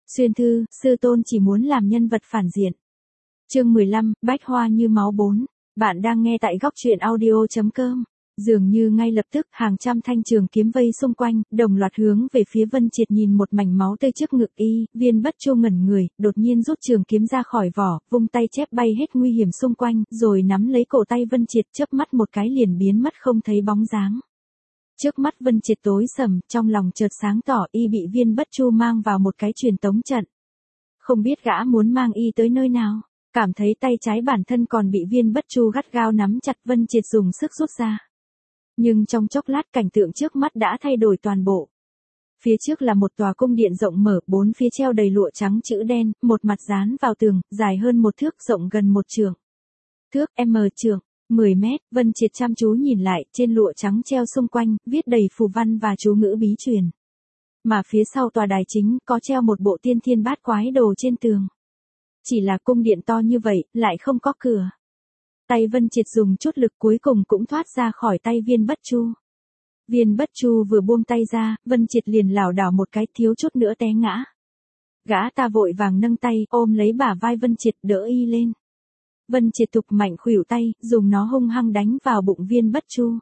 Xuyên thư, sư tôn chỉ muốn làm nhân vật phản diện. Chương 15, Bách Hoa như máu 4. Bạn đang nghe tại góc truyện audio.com. Dường như ngay lập tức, hàng trăm thanh trường kiếm vây xung quanh, đồng loạt hướng về phía Vân Triệt. Nhìn một mảnh máu tươi trước ngực y, Viên Bất Chu ngẩn người, đột nhiên rút trường kiếm ra khỏi vỏ, vung tay chép bay hết nguy hiểm xung quanh, rồi nắm lấy cổ tay Vân Triệt, chớp mắt một cái liền biến mất không thấy bóng dáng. Trước mắt Vân Triệt tối sầm, trong lòng chợt sáng tỏ, y bị Viên Bất Chu mang vào một cái truyền tống trận. Không biết gã muốn mang y tới nơi nào, cảm thấy tay trái bản thân còn bị Viên Bất Chu gắt gao nắm chặt, Vân Triệt dùng sức rút ra. Nhưng trong chốc lát cảnh tượng trước mắt đã thay đổi toàn bộ. Phía trước là một tòa cung điện rộng mở, bốn phía treo đầy lụa trắng chữ đen, một mặt dán vào tường, dài hơn 1 thước, rộng gần 1 trượng. Thước m trượng, 10 mét. Vân Triệt chăm chú nhìn lại, trên lụa trắng treo xung quanh, viết đầy phù văn và chú ngữ bí truyền. Mà phía sau tòa đài chính, có treo một bộ tiên thiên bát quái đồ trên tường. Chỉ là cung điện to như vậy, lại không có cửa. Tay Vân Triệt dùng chút lực cuối cùng cũng thoát ra khỏi tay Viên Bất Chu. Viên Bất Chu vừa buông tay ra, Vân Triệt liền lảo đảo một cái, thiếu chút nữa té ngã. Gã ta vội vàng nâng tay, ôm lấy bả vai Vân Triệt, đỡ y lên. Vân Triệt thục mạnh khuỷu tay, dùng nó hung hăng đánh vào bụng Viên Bất Chu.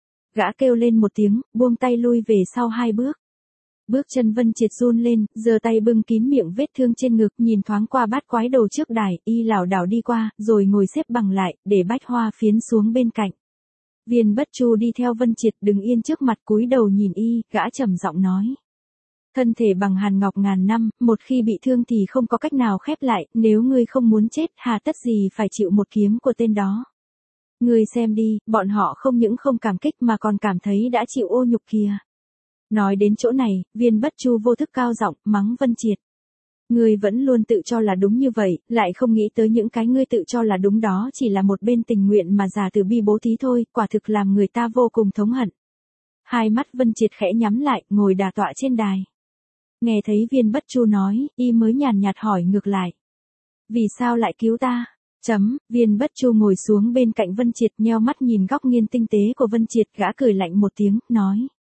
Gã kêu lên một tiếng, buông tay lui về sau 2 bước. Bước chân Vân Triệt run lên, giơ tay bưng kín miệng vết thương trên ngực, nhìn thoáng qua bát quái đồ trước đài, y lảo đảo đi qua, rồi ngồi xếp bằng lại, để bách hoa phiến xuống bên cạnh. Viên Bất Chu đi theo Vân Triệt, đứng yên trước mặt, cúi đầu nhìn y, gã trầm giọng nói: thân thể bằng hàn ngọc ngàn năm, một khi bị thương thì không có cách nào khép lại, nếu ngươi không muốn chết, hà tất gì phải chịu một kiếm của tên đó. Ngươi xem đi, bọn họ không những không cảm kích mà còn cảm thấy đã chịu ô nhục kìa. Nói đến chỗ này, Viên Bất Chu vô thức cao giọng mắng Vân Triệt. Ngươi vẫn luôn tự cho là đúng như vậy, lại không nghĩ tới những cái ngươi tự cho là đúng đó chỉ là một bên tình nguyện mà giả từ bi bố thí thôi, quả thực làm người ta vô cùng thống hận. Hai mắt Vân Triệt khẽ nhắm lại, ngồi đả tọa trên đài. Nghe thấy Viên Bất Chu nói, y mới nhàn nhạt hỏi ngược lại: vì sao lại cứu ta? Viên Bất Chu ngồi xuống bên cạnh Vân Triệt, nheo mắt nhìn góc nghiêng tinh tế của Vân Triệt, gã cười lạnh một tiếng, nói: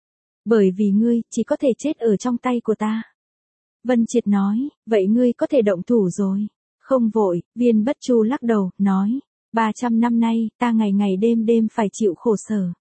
bởi vì ngươi, chỉ có thể chết ở trong tay của ta. Vân Triệt nói: vậy ngươi có thể động thủ rồi. Không vội. Viên Bất Chu lắc đầu, nói: 300 năm nay, ta ngày ngày đêm đêm phải chịu khổ sở.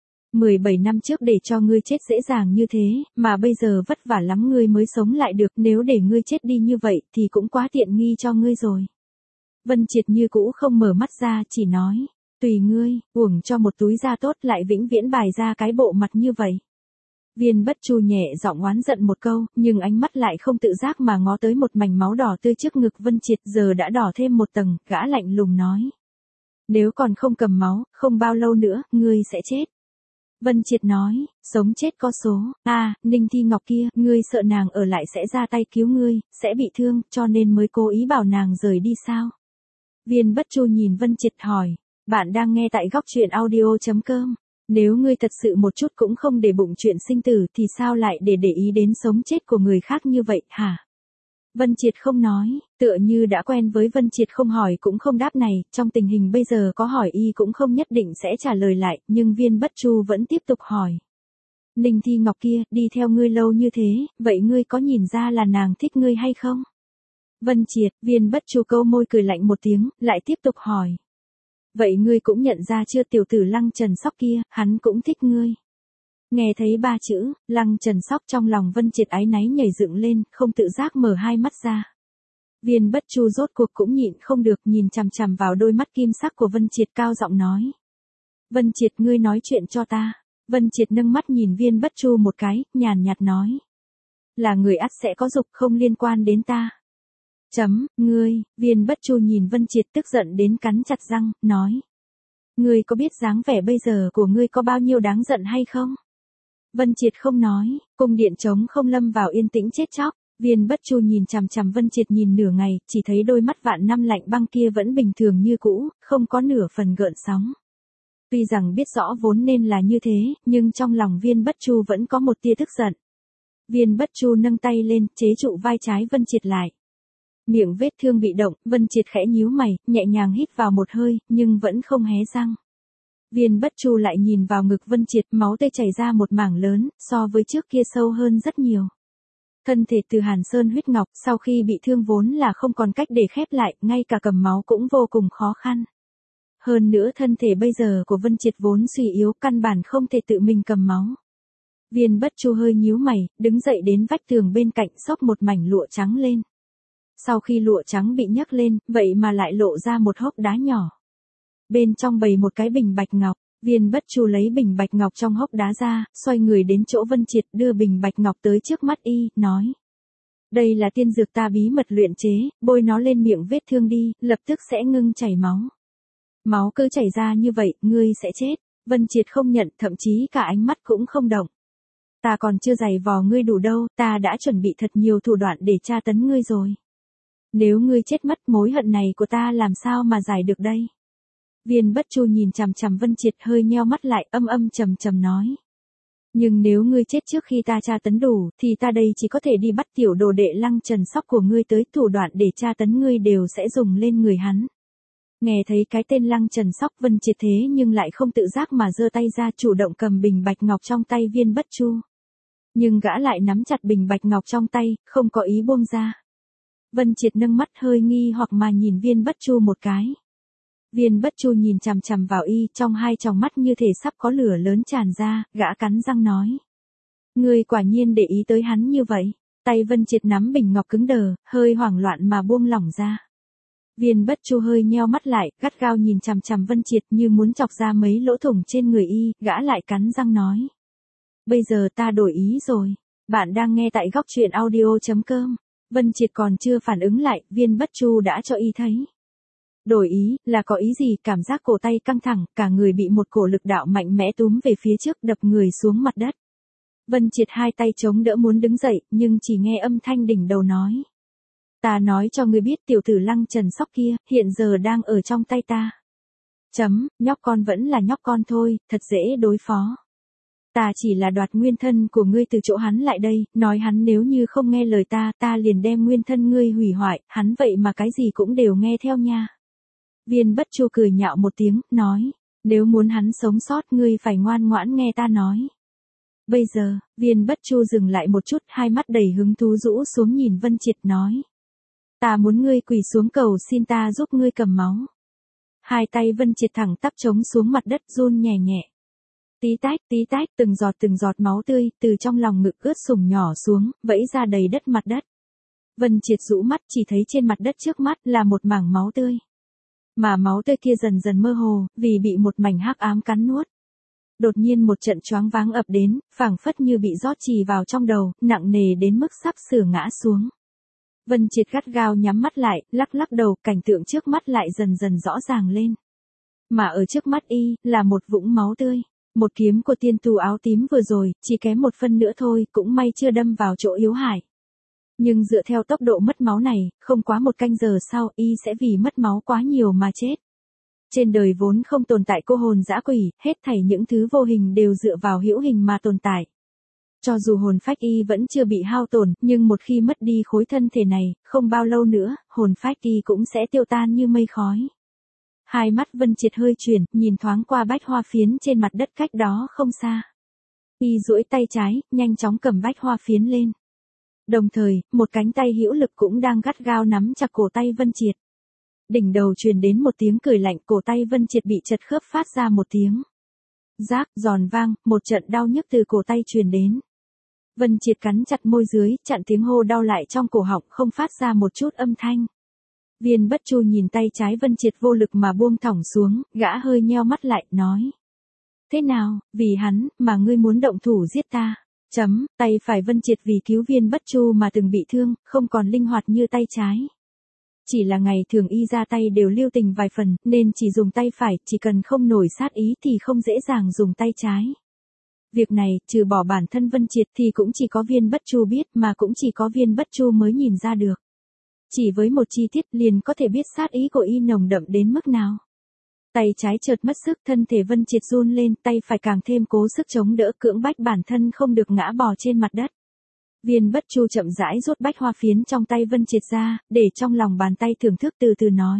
17 năm trước để cho ngươi chết dễ dàng như thế, mà bây giờ vất vả lắm ngươi mới sống lại được, nếu để ngươi chết đi như vậy thì cũng quá tiện nghi cho ngươi rồi. Vân Triệt như cũ không mở mắt ra, chỉ nói: tùy ngươi, uổng cho một túi da tốt lại vĩnh viễn bài ra cái bộ mặt như vậy. Viên Bất Chu nhẹ giọng oán giận một câu, nhưng ánh mắt lại không tự giác mà ngó tới một mảnh máu đỏ tươi trước ngực Vân Triệt, giờ đã đỏ thêm một tầng, gã lạnh lùng nói: nếu còn không cầm máu, không bao lâu nữa, ngươi sẽ chết. Vân Triệt nói: sống chết có số, Ninh Thi Ngọc kia, ngươi sợ nàng ở lại sẽ ra tay cứu ngươi, sẽ bị thương, cho nên mới cố ý bảo nàng rời đi sao? Viên Bất Chu nhìn Vân Triệt hỏi: bạn đang nghe tại góc truyện audio.com. Nếu ngươi thật sự một chút cũng không để bụng chuyện sinh tử thì sao lại để ý đến sống chết của người khác như vậy, hả? Vân Triệt không nói, tựa như đã quen với Vân Triệt không hỏi cũng không đáp này, trong tình hình bây giờ có hỏi y cũng không nhất định sẽ trả lời lại, nhưng Viên Bất Chu vẫn tiếp tục hỏi. Ninh Thi Ngọc kia, đi theo ngươi lâu như thế, vậy ngươi có nhìn ra là nàng thích ngươi hay không? Vân Triệt, Viên Bất Chu câu môi cười lạnh một tiếng, lại tiếp tục hỏi. Vậy ngươi cũng nhận ra chưa, tiểu tử Lăng Trần Sóc kia, hắn cũng thích ngươi. Nghe thấy 3 chữ, Lăng Trần Sóc, trong lòng Vân Triệt áy náy nhảy dựng lên, không tự giác mở hai mắt ra. Viên Bất Chu rốt cuộc cũng nhịn không được, nhìn chằm chằm vào đôi mắt kim sắc của Vân Triệt, cao giọng nói: Vân Triệt, ngươi nói chuyện cho ta. Vân Triệt nâng mắt nhìn Viên Bất Chu một cái, nhàn nhạt nói: là người ắt sẽ có dục, không liên quan đến ta. Ngươi. Viên Bất Chu nhìn Vân Triệt tức giận đến cắn chặt răng, nói: ngươi có biết dáng vẻ bây giờ của ngươi có bao nhiêu đáng giận hay không? Vân Triệt không nói, cung điện trống không lâm vào yên tĩnh chết chóc. Viên Bất Chu nhìn chằm chằm Vân Triệt nhìn nửa ngày, chỉ thấy đôi mắt vạn năm lạnh băng kia vẫn bình thường như cũ, không có nửa phần gợn sóng. Tuy rằng biết rõ vốn nên là như thế, nhưng trong lòng Viên Bất Chu vẫn có một tia tức giận. Viên Bất Chu nâng tay lên, chế trụ vai trái Vân Triệt lại. Miệng vết thương bị động, Vân Triệt khẽ nhíu mày, nhẹ nhàng hít vào một hơi, nhưng vẫn không hé răng. Viên Bất Chu lại nhìn vào ngực Vân Triệt, máu tươi chảy ra một mảng lớn, so với trước kia sâu hơn rất nhiều. Thân thể Từ Hàn Sơn huyết ngọc sau khi bị thương vốn là không còn cách để khép lại, ngay cả cầm máu cũng vô cùng khó khăn. Hơn nữa thân thể bây giờ của Vân Triệt vốn suy yếu, căn bản không thể tự mình cầm máu. Viên Bất Chu hơi nhíu mày, đứng dậy đến vách tường bên cạnh xốc một mảnh lụa trắng lên. Sau khi lụa trắng bị nhấc lên, vậy mà lại lộ ra một hốc đá nhỏ. Bên trong bày một cái bình bạch ngọc, Viên Bất Chu lấy bình bạch ngọc trong hốc đá ra, xoay người đến chỗ Vân Triệt đưa bình bạch ngọc tới trước mắt y, nói. Đây là tiên dược ta bí mật luyện chế, bôi nó lên miệng vết thương đi, lập tức sẽ ngưng chảy máu. Máu cứ chảy ra như vậy, ngươi sẽ chết. Vân Triệt không nhận, thậm chí cả ánh mắt cũng không động. Ta còn chưa giày vò ngươi đủ đâu, ta đã chuẩn bị thật nhiều thủ đoạn để tra tấn ngươi rồi. Nếu ngươi chết mất, mối hận này của ta làm sao mà giải được đây? Viên Bất Chu nhìn chằm chằm Vân Triệt, hơi nheo mắt lại, âm trầm trầm nói. Nhưng nếu ngươi chết trước khi ta tra tấn đủ, thì ta đây chỉ có thể đi bắt tiểu đồ đệ Lăng Trần Sóc của ngươi tới, thủ đoạn để tra tấn ngươi đều sẽ dùng lên người hắn. Nghe thấy cái tên Lăng Trần Sóc, Vân Triệt thế nhưng lại không tự giác mà giơ tay ra, chủ động cầm bình bạch ngọc trong tay Viên Bất Chu. Nhưng gã lại nắm chặt bình bạch ngọc trong tay, không có ý buông ra. Vân Triệt nâng mắt hơi nghi hoặc mà nhìn Viên Bất Chu một cái. Viên Bất Chu nhìn chằm chằm vào y, trong hai tròng mắt như thể sắp có lửa lớn tràn ra, gã cắn răng nói. Ngươi quả nhiên để ý tới hắn như vậy. Tay Vân Triệt nắm bình ngọc cứng đờ, hơi hoảng loạn mà buông lỏng ra. Viên Bất Chu hơi nheo mắt lại, gắt gao nhìn chằm chằm Vân Triệt như muốn chọc ra mấy lỗ thủng trên người y, gã lại cắn răng nói. Bây giờ ta đổi ý rồi. Bạn đang nghe tại góc truyện audio.com. Vân Triệt còn chưa phản ứng lại, Viên Bất Chu đã cho y thấy. Đổi ý, là có ý gì? Cảm giác cổ tay căng thẳng, cả người bị một cổ lực đạo mạnh mẽ túm về phía trước, đập người xuống mặt đất. Vân Triệt hai tay chống đỡ muốn đứng dậy, nhưng chỉ nghe âm thanh đỉnh đầu nói. Ta nói cho ngươi biết, tiểu tử Lăng Trần Sóc kia, hiện giờ đang ở trong tay ta. Nhóc con vẫn là nhóc con thôi, thật dễ đối phó. Ta chỉ là đoạt nguyên thân của ngươi từ chỗ hắn lại đây, nói hắn nếu như không nghe lời ta liền đem nguyên thân ngươi hủy hoại, hắn vậy mà cái gì cũng đều nghe theo nha. Viên Bất Chu cười nhạo một tiếng, nói, nếu muốn hắn sống sót ngươi phải ngoan ngoãn nghe ta nói. Bây giờ, Viên Bất Chu dừng lại một chút, hai mắt đầy hứng thú rũ xuống nhìn Vân Triệt nói. Ta muốn ngươi quỳ xuống cầu xin ta giúp ngươi cầm máu. Hai tay Vân Triệt thẳng tắp chống xuống mặt đất, run nhẹ nhẹ. Tí tách, từng giọt máu tươi, từ trong lòng ngực ướt sũng nhỏ xuống, vẫy ra đầy đất mặt đất. Vân Triệt rũ mắt, chỉ thấy trên mặt đất trước mắt là một mảng máu tươi. Mà máu tươi kia dần dần mơ hồ, vì bị một mảnh hắc ám cắn nuốt. Đột nhiên một trận choáng váng ập đến, phảng phất như bị rót chì vào trong đầu, nặng nề đến mức sắp sửa ngã xuống. Vân Triệt gắt gao nhắm mắt lại, lắc đầu, cảnh tượng trước mắt lại dần dần rõ ràng lên. Mà ở trước mắt y, là một vũng máu tươi. Một kiếm của tiên tu áo tím vừa rồi, chỉ kém một phân nữa thôi, cũng may chưa đâm vào chỗ yếu hại. Nhưng dựa theo tốc độ mất máu này, không quá một canh giờ sau, y sẽ vì mất máu quá nhiều mà chết. Trên đời vốn không tồn tại cô hồn dã quỷ, hết thảy những thứ vô hình đều dựa vào hữu hình mà tồn tại. Cho dù hồn phách y vẫn chưa bị hao tổn, nhưng một khi mất đi khối thân thể này, không bao lâu nữa, hồn phách y cũng sẽ tiêu tan như mây khói. Hai mắt Vân Triệt hơi chuyển, nhìn thoáng qua bách hoa phiến trên mặt đất cách đó không xa. Y duỗi tay trái, nhanh chóng cầm bách hoa phiến lên. Đồng thời, một cánh tay hữu lực cũng đang gắt gao nắm chặt cổ tay Vân Triệt. Đỉnh đầu truyền đến một tiếng cười lạnh, cổ tay Vân Triệt bị chật khớp phát ra một tiếng. Rác, giòn vang, một trận đau nhức từ cổ tay truyền đến. Vân Triệt cắn chặt môi dưới, chặn tiếng hô đau lại trong cổ họng, không phát ra một chút âm thanh. Viên Bất Chu nhìn tay trái Vân Triệt vô lực mà buông thõng xuống, gã hơi nheo mắt lại, nói. Thế nào, vì hắn, mà ngươi muốn động thủ giết ta? Tay phải Vân Triệt vì cứu Viên Bất Chu mà từng bị thương, không còn linh hoạt như tay trái. Chỉ là ngày thường y ra tay đều lưu tình vài phần, nên chỉ dùng tay phải, chỉ cần không nổi sát ý thì không dễ dàng dùng tay trái. Việc này, trừ bỏ bản thân Vân Triệt thì cũng chỉ có Viên Bất Chu biết, mà cũng chỉ có Viên Bất Chu mới nhìn ra được. Chỉ với một chi tiết liền có thể biết sát ý của y nồng đậm đến mức nào. Tay trái chợt mất sức, thân thể Vân Triệt run lên, tay phải càng thêm cố sức chống đỡ, cưỡng bách bản thân không được ngã bò trên mặt đất. Viên Bất Chu chậm rãi rút bách hoa phiến trong tay Vân Triệt ra, để trong lòng bàn tay thưởng thức, từ từ nói.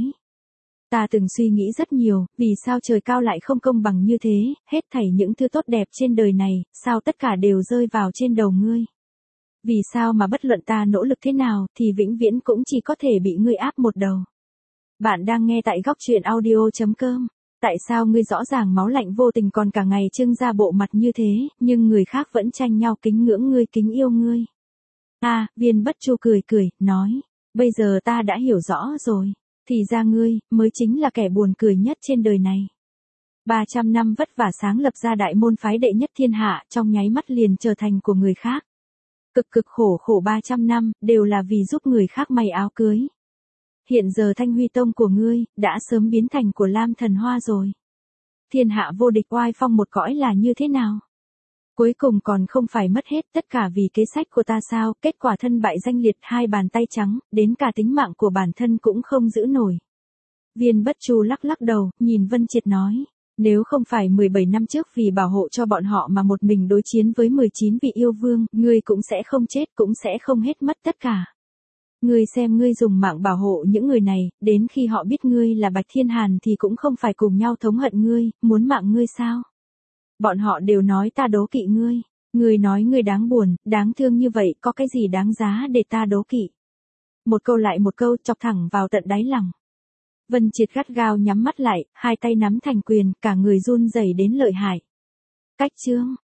Ta từng suy nghĩ rất nhiều, vì sao trời cao lại không công bằng như thế, hết thảy những thứ tốt đẹp trên đời này, sao tất cả đều rơi vào trên đầu ngươi. Vì sao mà bất luận ta nỗ lực thế nào thì vĩnh viễn cũng chỉ có thể bị ngươi áp một đầu. Bạn đang nghe tại góc truyện audio.com. Tại sao ngươi rõ ràng máu lạnh vô tình còn cả ngày trưng ra bộ mặt như thế, nhưng người khác vẫn tranh nhau kính ngưỡng ngươi, kính yêu ngươi? Viên Bất Chu cười cười, nói, bây giờ ta đã hiểu rõ rồi. Thì ra ngươi, mới chính là kẻ buồn cười nhất trên đời này. 300 năm vất vả sáng lập ra đại môn phái đệ nhất thiên hạ, trong nháy mắt liền trở thành của người khác. Cực khổ 300 năm, đều là vì giúp người khác may áo cưới. Hiện giờ Thanh Huy Tông của ngươi, đã sớm biến thành của Lam Thần Hoa rồi. Thiên hạ vô địch oai phong một cõi là như thế nào? Cuối cùng còn không phải mất hết tất cả vì kế sách của ta sao? Kết quả thân bại danh liệt, hai bàn tay trắng, đến cả tính mạng của bản thân cũng không giữ nổi. Viên Bất Chu lắc lắc đầu, nhìn Vân Triệt nói. Nếu không phải 17 năm trước vì bảo hộ cho bọn họ mà một mình đối chiến với 19 vị yêu vương, ngươi cũng sẽ không chết, cũng sẽ không hết mất tất cả. Ngươi xem, ngươi dùng mạng bảo hộ những người này, đến khi họ biết ngươi là Bạch Thiên Hàn thì cũng không phải cùng nhau thống hận ngươi, muốn mạng ngươi sao? Bọn họ đều nói ta đố kỵ ngươi. Ngươi nói ngươi đáng buồn, đáng thương như vậy, có cái gì đáng giá để ta đố kỵ? Một câu lại một câu, chọc thẳng vào tận đáy lòng. Vân Triệt gắt gao nhắm mắt lại, hai tay nắm thành quyền, cả người run rẩy đến lợi hại. Cách chương.